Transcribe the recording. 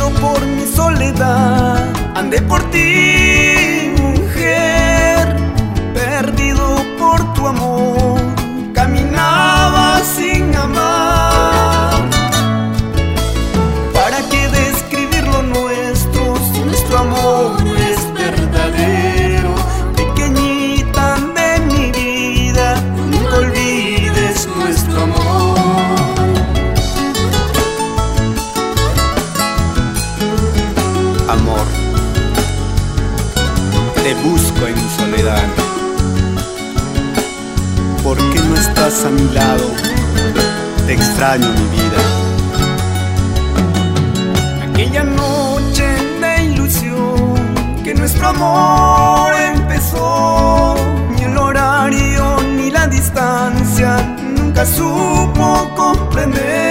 perdido por mi soledad. Andé por ti, mujer, perdido por tu amor. Caminaba sin amar. ¿Para qué describir lo nuestro si nuestro amor no es verdadero? Pequeñita de mi vida, nunca olvides nuestro amor. Amor, te busco en mi soledad. ¿Por qué no estás a mi lado? Te extraño, mi vida. Aquella noche de ilusión que nuestro amor empezó, ni el horario ni la distancia nunca supo comprender.